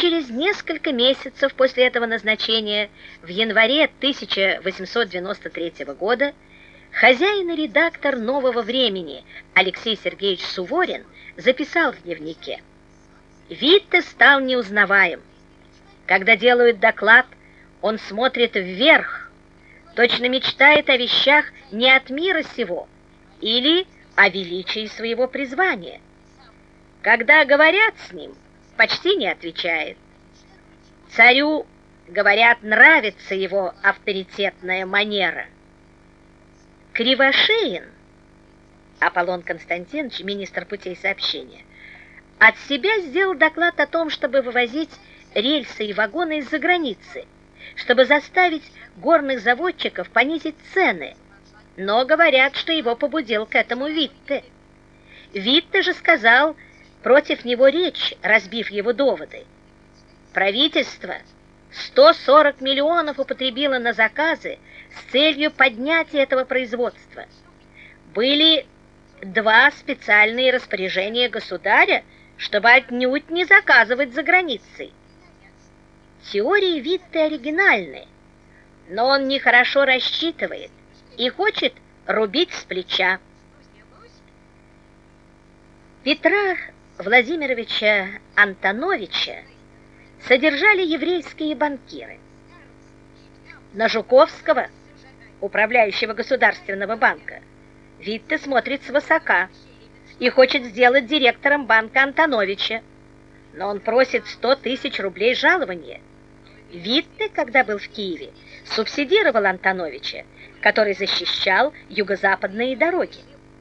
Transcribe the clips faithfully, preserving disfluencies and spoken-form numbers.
через несколько месяцев после этого назначения, в январе тысяча восемьсот девяносто третьего года, хозяин и редактор «Нового времени» Алексей Сергеевич Суворин записал в дневнике: «Витте стал неузнаваем. Когда делают доклад, он смотрит вверх, точно мечтает о вещах не от мира сего или о величии своего призвания. Когда говорят с ним, почти не отвечает. Царю, говорят, нравится его авторитетная манера». Кривошеин, Аполлон Константинович, министр путей сообщения, от себя сделал доклад о том, чтобы вывозить рельсы и вагоны из-за границы, чтобы заставить горных заводчиков понизить цены, но говорят, что его побудил к этому Витте. Витте же сказал против него речь, разбив его доводы. Правительство сто сорок миллионов употребило на заказы с целью поднятия этого производства. Были два специальные распоряжения государя, чтобы отнюдь не заказывать за границей. Теории Витте оригинальны, но он нехорошо рассчитывает и хочет рубить с плеча. Петра Владимировича Антоновича содержали еврейские банкиры. На Жуковского, управляющего Государственного банка, Витте смотрит свысока и хочет сделать директором банка Антоновича, но он просит сто тысяч рублей жалования. Витте, когда был в Киеве, субсидировал Антоновича, который защищал юго-западные дороги.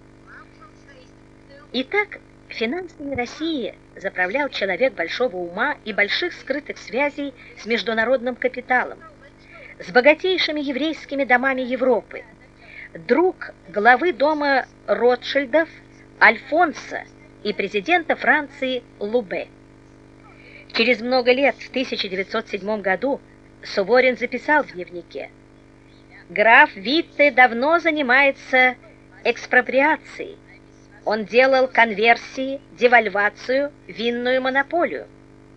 Итак, финансами России заправлял человек большого ума и больших скрытых связей с международным капиталом, с богатейшими еврейскими домами Европы, друг главы дома Ротшильдов Альфонса и президента Франции Лубе. Через много лет, в тысяча девятьсот седьмом году, Суворин записал в дневнике: «Граф Витте давно занимается экспроприацией. Он делал конверсии, девальвацию, винную монополию».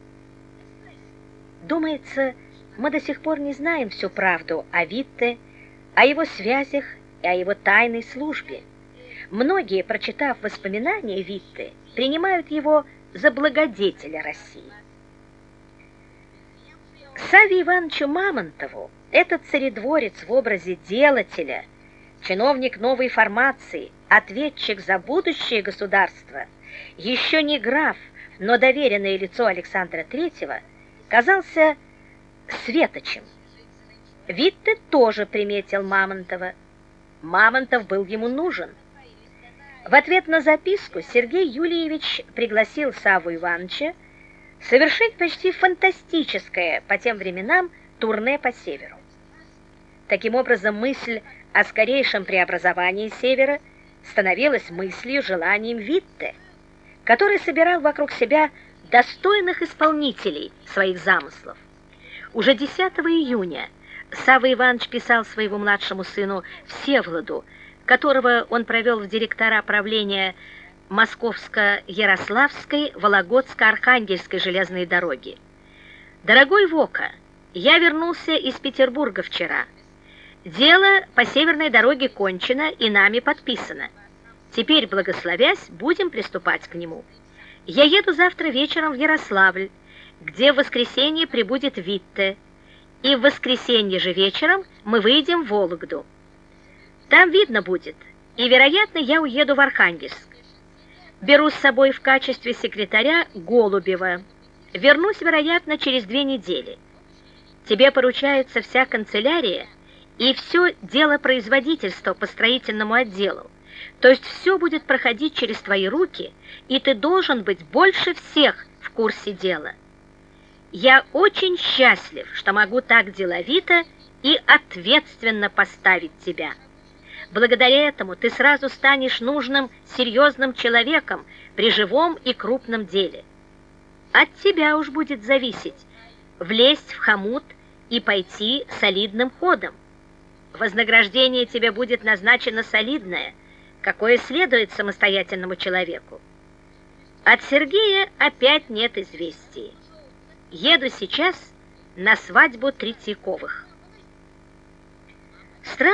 Думается, мы до сих пор не знаем всю правду о Витте, о его связях и о его тайной службе. Многие, прочитав воспоминания Витте, принимают его за благодетеля России. Савве Ивановичу Мамонтову этот царедворец в образе делателя, чиновник новой формации, ответчик за будущее государства, еще не граф, но доверенное лицо Александра Третьего, казался светочем. Витте тоже приметил Мамонтова. Мамонтов был ему нужен. В ответ на записку Сергей Юлиевич пригласил Савву Ивановича совершить почти фантастическое по тем временам турне по Северу. Таким образом, мысль о скорейшем преобразовании Севера становилась мыслью, желанием Витте, который собирал вокруг себя достойных исполнителей своих замыслов. Уже десятого июня Савва Иванович писал своему младшему сыну Всеволоду, которого он провел в директора правления Московско-Ярославской, Вологодско-Архангельской железной дороги: «Дорогой Вока, я вернулся из Петербурга вчера. Дело по северной дороге кончено и нами подписано. Теперь, благословясь, будем приступать к нему. Я еду завтра вечером в Ярославль, где в воскресенье прибудет Витте, и в воскресенье же вечером мы выйдем в Вологду. Там видно будет, и, вероятно, я уеду в Архангельск. Беру с собой в качестве секретаря Голубева. Вернусь, вероятно, через две недели. Тебе поручается вся канцелярия и все дело производительства по строительному отделу. То есть все будет проходить через твои руки, и ты должен быть больше всех в курсе дела. Я очень счастлив, что могу так деловито и ответственно поставить тебя. Благодаря этому ты сразу станешь нужным, серьезным человеком при живом и крупном деле. От тебя уж будет зависеть влезть в хомут и пойти солидным ходом. Вознаграждение тебе будет назначено солидное, какое следует самостоятельному человеку. От Сергея опять нет известий. Еду сейчас на свадьбу Третьяковых.